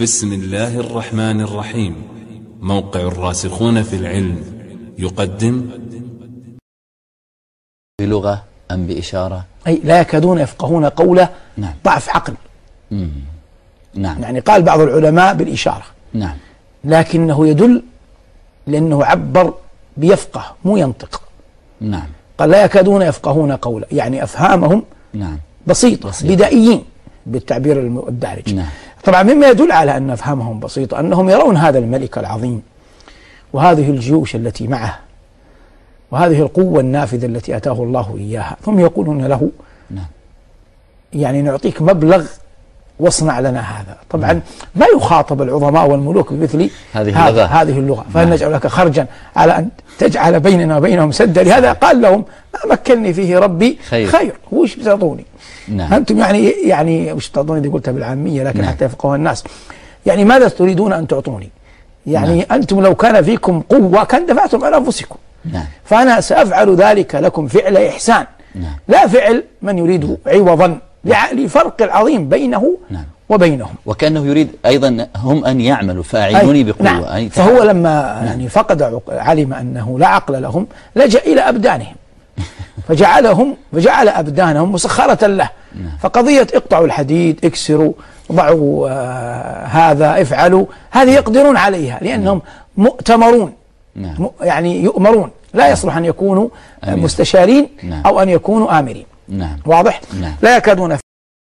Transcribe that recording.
بسم الله الرحمن الرحيم. موقع الراسخون في العلم يقدم. بلغة أم بإشارة؟ أي لا يكادون يفقهون قوله. نعم. ضعف عقل. نعم. يعني قال بعض العلماء بالإشارة. نعم. لكنه يدل لأنه عبر بيفقه مو ينطق. نعم. قال لا يكادون يفقهون قوله، يعني أفهامهم نعم بسيطة. بدائيين بالتعبير الدارج. نعم. طبعا مما يدل على أن أفهامهم بسيطة أنهم يرون هذا الملك العظيم وهذه الجيوش التي معه وهذه القوة النافذة التي أتاه الله إياها، ثم يقولون له نعم. يعني نعطيك مبلغ واصنع لنا هذا. طبعا ما يخاطب العظماء والملوك بمثل هذه اللغة. فهل نجعل لك خرجا على أن تجعل بيننا وبينهم سدا؟ لهذا قال لهم ما مكنني فيه ربي خير. وش بتعطوني؟ نعم. أنتم يعني وش تعطوني؟ دي قلتها بالعامية لكن حتى يفقهوا الناس. يعني ماذا تريدون أن تعطوني؟ يعني نعم. أنتم لو كان فيكم قوة كان دفعتم عن أنفسكم. نعم. فأنا سأفعل ذلك لكم فعل إحسان. نعم. لا فعل من يريد عوضا لفرق العظيم بينه نعم. وبينهم. وكأنه يريد أيضا هم أن يعملوا فأعينوني بقوة. نعم. فهو لما يعني فقد علم أنه لا عقل لهم لجأ إلى أبدانهم فجعل أبدانهم مسخرة له. نعم. فقضية اقطعوا الحديد، اكسروا، ضعوا هذا، افعلوا، هذه يقدرون عليها لأنهم مؤتمرون. نعم. يعني يؤمرون، لا يصلح أن يكونوا مستشارين. نعم. أو أن يكونوا آمرين. نعم. واضح؟ نعم. لا يكادون